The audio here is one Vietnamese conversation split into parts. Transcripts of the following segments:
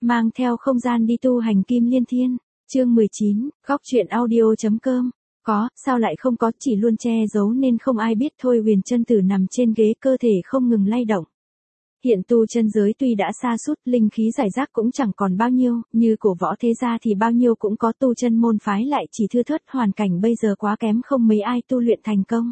mang theo không gian đi tu hành Kim Liên Thiên. Chương 19, góc truyện audio.com. Có, sao lại không có, chỉ luôn che giấu nên không ai biết thôi. Huyền Chân Tử nằm trên ghế, cơ thể không ngừng lay động. Hiện tu chân giới tuy đã sa sút, linh khí giải rác cũng chẳng còn bao nhiêu, như cổ võ thế gia thì bao nhiêu cũng có, tu chân môn phái lại chỉ thưa thớt, hoàn cảnh bây giờ quá kém, không mấy ai tu luyện thành công.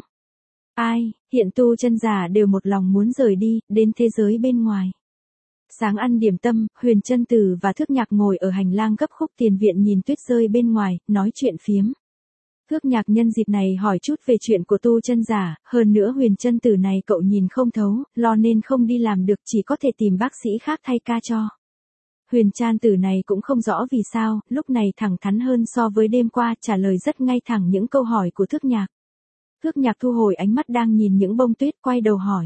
Hiện tu chân giả đều một lòng muốn rời đi, đến thế giới bên ngoài. Sáng ăn điểm tâm, Huyền Chân Tử và Thước Nhạc ngồi ở hành lang gấp khúc tiền viện nhìn tuyết rơi bên ngoài, nói chuyện phiếm. Thước Nhạc nhân dịp này hỏi chút về chuyện của tu chân giả, hơn nữa Huyền Chân Tử này cậu nhìn không thấu, lo nên không đi làm được, chỉ có thể tìm bác sĩ khác thay ca cho. Huyền Chân Tử này cũng không rõ vì sao, lúc này thẳng thắn hơn so với đêm qua, trả lời rất ngay thẳng những câu hỏi của Thước Nhạc. Thước Nhạc thu hồi ánh mắt đang nhìn những bông tuyết, quay đầu hỏi.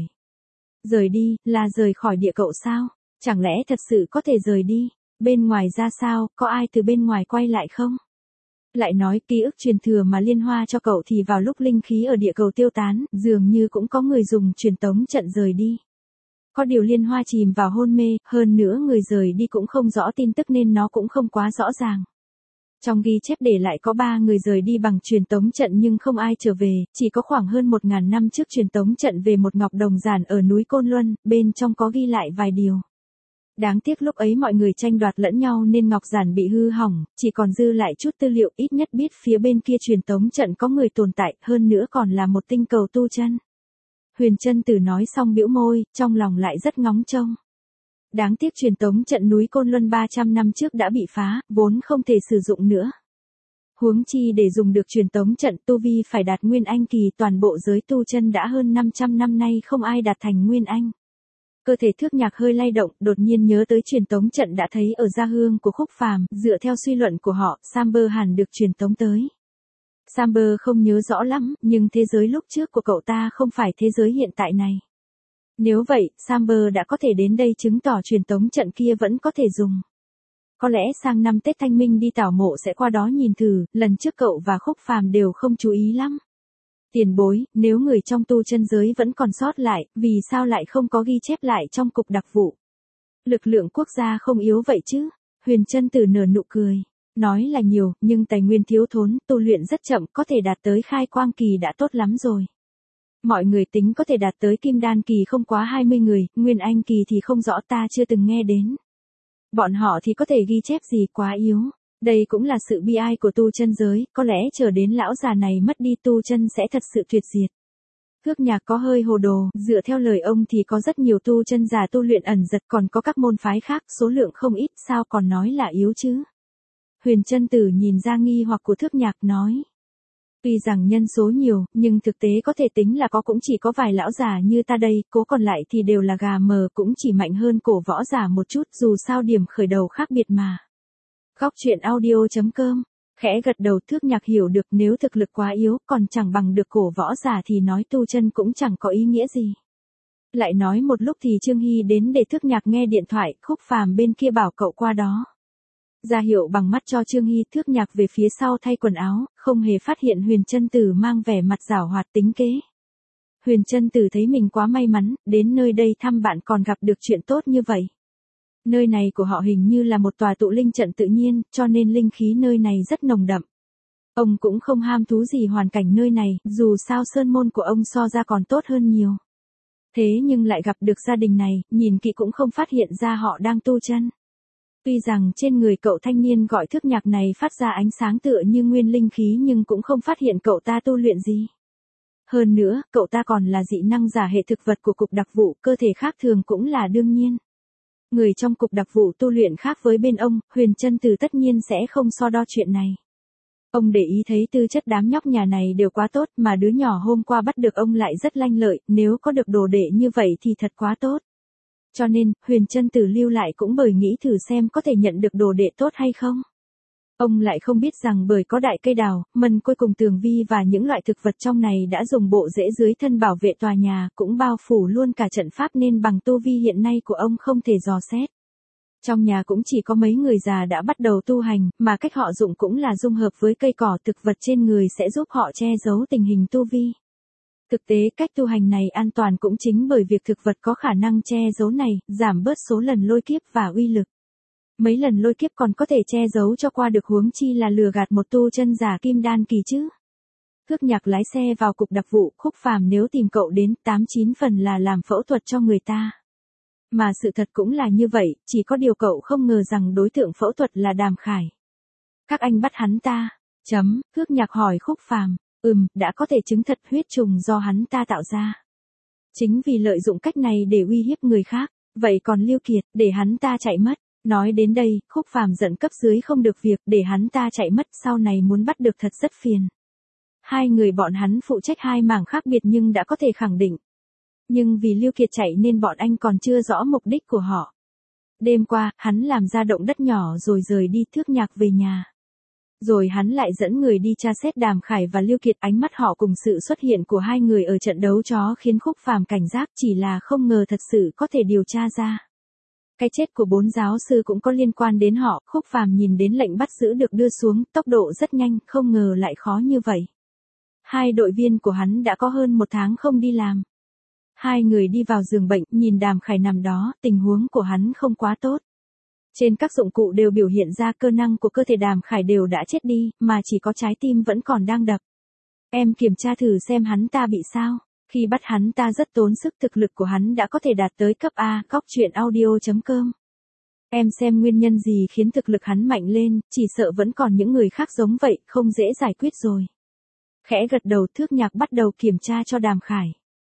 Rời đi, là rời khỏi địa cậu sao? Chẳng lẽ thật sự có thể rời đi? Bên ngoài ra sao, có ai từ bên ngoài quay lại không? Lại nói ký ức truyền thừa mà Liên Hoa cho cậu thì vào lúc linh khí ở địa cầu tiêu tán, dường như cũng có người dùng truyền tống trận rời đi. Có điều Liên Hoa chìm vào hôn mê, hơn nữa người rời đi cũng không rõ tin tức nên nó cũng không quá rõ ràng. Trong ghi chép để lại có 3 người rời đi bằng truyền tống trận nhưng không ai trở về, chỉ có khoảng hơn 1000 năm trước truyền tống trận về một ngọc đồng giản ở núi Côn Luân, bên trong có ghi lại vài điều. Đáng tiếc lúc ấy mọi người tranh đoạt lẫn nhau nên ngọc giản bị hư hỏng, chỉ còn dư lại chút tư liệu, ít nhất biết phía bên kia truyền tống trận có người tồn tại, hơn nữa còn là một tinh cầu tu chân. Huyền Chân Tử nói xong bĩu môi, trong lòng lại rất ngóng trông. Đáng tiếc truyền tống trận núi Côn Luân 300 năm trước đã bị phá, vốn không thể sử dụng nữa. Huống chi để dùng được truyền tống trận, tu vi phải đạt Nguyên Anh kỳ, toàn bộ giới tu chân đã hơn 500 năm nay không ai đạt thành Nguyên Anh. Cơ thể Thước Nhạc hơi lay động, đột nhiên nhớ tới truyền tống trận đã thấy ở Gia Hương của Khúc Phàm, dựa theo suy luận của họ, Samber hẳn được truyền tống tới. Samber không nhớ rõ lắm, nhưng thế giới lúc trước của cậu ta không phải thế giới hiện tại này. Nếu vậy, Samber đã có thể đến đây chứng tỏ truyền tống trận kia vẫn có thể dùng. Có lẽ sang năm Tết Thanh Minh đi tảo mộ sẽ qua đó nhìn thử, lần trước cậu và Khúc Phàm đều không chú ý lắm. Tiền bối, nếu người trong tu chân giới vẫn còn sót lại, vì sao lại không có ghi chép lại trong cục đặc vụ? Lực lượng quốc gia không yếu vậy chứ? Huyền Chân Tử nở nụ cười. Nói là nhiều, nhưng tài nguyên thiếu thốn, tu luyện rất chậm, có thể đạt tới khai quang kỳ đã tốt lắm rồi. Mọi người tính có thể đạt tới kim đan kỳ không quá 20 người, Nguyên Anh kỳ thì không rõ, ta chưa từng nghe đến. Bọn họ thì có thể ghi chép gì, quá yếu. Đây cũng là sự bi ai của tu chân giới, có lẽ chờ đến lão già này mất đi tu chân sẽ thật sự tuyệt diệt. Thước Nhạc có hơi hồ đồ, dựa theo lời ông thì có rất nhiều tu chân giả tu luyện ẩn giật, còn có các môn phái khác, số lượng không ít, sao còn nói là yếu chứ? Huyền Chân Tử nhìn ra nghi hoặc của Thước Nhạc, nói. Tuy rằng nhân số nhiều, nhưng thực tế có thể tính là có cũng chỉ có vài lão già như ta đây, cố còn lại thì đều là gà mờ, cũng chỉ mạnh hơn cổ võ giả một chút, dù sao điểm khởi đầu khác biệt mà. Góc truyện audio.com. Khẽ gật đầu, Thước Nhạc hiểu được, nếu thực lực quá yếu, còn chẳng bằng được cổ võ giả thì nói tu chân cũng chẳng có ý nghĩa gì. Lại nói một lúc thì Trương Hy đến để Thước Nhạc nghe điện thoại, Khúc Phàm bên kia bảo cậu qua đó. Ra hiệu bằng mắt cho Trương Hy, Thước Nhạc về phía sau thay quần áo, không hề phát hiện Huyền Chân Tử mang vẻ mặt giảo hoạt tính kế. Huyền Chân Tử thấy mình quá may mắn, đến nơi đây thăm bạn còn gặp được chuyện tốt như vậy. Nơi này của họ hình như là một tòa tụ linh trận tự nhiên, cho nên linh khí nơi này rất nồng đậm. Ông cũng không ham thú gì hoàn cảnh nơi này, dù sao sơn môn của ông so ra còn tốt hơn nhiều. Thế nhưng lại gặp được gia đình này, nhìn kỹ cũng không phát hiện ra họ đang tu chân. Tuy rằng trên người cậu thanh niên gọi Thước Nhạc này phát ra ánh sáng tựa như nguyên linh khí nhưng cũng không phát hiện cậu ta tu luyện gì. Hơn nữa, cậu ta còn là dị năng giả hệ thực vật của cục đặc vụ, cơ thể khác thường cũng là đương nhiên. Người trong cục đặc vụ tu luyện khác với bên ông, Huyền Chân Tử tất nhiên sẽ không so đo chuyện này. Ông để ý thấy tư chất đám nhóc nhà này đều quá tốt, mà đứa nhỏ hôm qua bắt được ông lại rất lanh lợi, nếu có được đồ đệ như vậy thì thật quá tốt. Cho nên, Huyền Chân Tử lưu lại cũng bởi nghĩ thử xem có thể nhận được đồ đệ tốt hay không. Ông lại không biết rằng bởi có đại cây đào, mần côi cùng tường vi và những loại thực vật trong này đã dùng bộ rễ dưới thân bảo vệ tòa nhà, cũng bao phủ luôn cả trận pháp nên bằng tu vi hiện nay của ông không thể dò xét. Trong nhà cũng chỉ có mấy người già đã bắt đầu tu hành, mà cách họ dụng cũng là dung hợp với cây cỏ thực vật trên người sẽ giúp họ che giấu tình hình tu vi. Thực tế cách tu hành này an toàn cũng chính bởi việc thực vật có khả năng che giấu này, giảm bớt số lần lôi kiếp và uy lực. Mấy lần lôi kiếp còn có thể che giấu cho qua được, huống chi là lừa gạt một tu chân giả kim đan kỳ chứ. Thước Nhạc lái xe vào cục đặc vụ, Khúc Phàm nếu tìm cậu đến 8-9 phần là làm phẫu thuật cho người ta. Mà sự thật cũng là như vậy, chỉ có điều cậu không ngờ rằng đối tượng phẫu thuật là Đàm Khải. Các anh bắt hắn ta. Thước Nhạc hỏi Khúc Phàm, đã có thể chứng thật huyết trùng do hắn ta tạo ra. Chính vì lợi dụng cách này để uy hiếp người khác, vậy còn Lưu Kiệt, để hắn ta chạy mất. Nói đến đây, Khúc Phàm giận cấp dưới không được việc, để hắn ta chạy mất, sau này muốn bắt được thật rất phiền. Hai người bọn hắn phụ trách hai mảng khác biệt nhưng đã có thể khẳng định. Nhưng vì Lưu Kiệt chạy nên bọn anh còn chưa rõ mục đích của họ. Đêm qua, hắn làm ra động đất nhỏ rồi rời đi, Thước Nhạc về nhà. Rồi hắn lại dẫn người đi tra xét Đàm Khải và Lưu Kiệt, ánh mắt họ cùng sự xuất hiện của hai người ở trận đấu chó khiến Khúc Phàm cảnh giác, chỉ là không ngờ thật sự có thể điều tra ra. Cái chết của 4 giáo sư cũng có liên quan đến họ, Khúc Phàm nhìn đến lệnh bắt giữ được đưa xuống, tốc độ rất nhanh, không ngờ lại khó như vậy. Hai đội viên của hắn đã có hơn 1 tháng không đi làm. Hai người đi vào giường bệnh, nhìn Đàm Khải nằm đó, tình huống của hắn không quá tốt. Trên các dụng cụ đều biểu hiện ra cơ năng của cơ thể Đàm Khải đều đã chết đi, mà chỉ có trái tim vẫn còn đang đập. Em kiểm tra thử xem hắn ta bị sao. Khi bắt hắn ta rất tốn sức, thực lực của hắn đã có thể đạt tới cấp A. Coctruyện.audio.com. Em xem nguyên nhân gì khiến thực lực hắn mạnh lên, chỉ sợ vẫn còn những người khác giống vậy, không dễ giải quyết rồi. Khẽ gật đầu, Thước Nhạc bắt đầu kiểm tra cho Đàm Khải.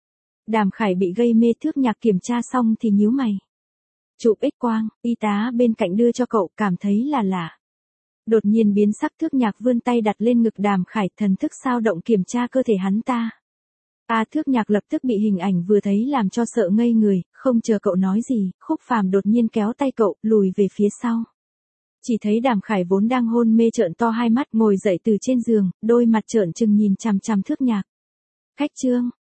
Đàm Khải bị gây mê, Thước Nhạc kiểm tra xong thì nhíu mày. Chụp X-quang, y tá bên cạnh đưa cho cậu, cảm thấy là lạ. Đột nhiên biến sắc, Thước Nhạc vươn tay đặt lên ngực Đàm Khải, thần thức sao động kiểm tra cơ thể hắn ta. Thước Nhạc lập tức bị hình ảnh vừa thấy làm cho sợ ngây người, không chờ cậu nói gì, Khúc Phàm đột nhiên kéo tay cậu, lùi về phía sau. Chỉ thấy Đàm Khải vốn đang hôn mê trợn to hai mắt, ngồi dậy từ trên giường, đôi mặt trợn trừng nhìn chằm chằm Thước Nhạc. Khách Trương,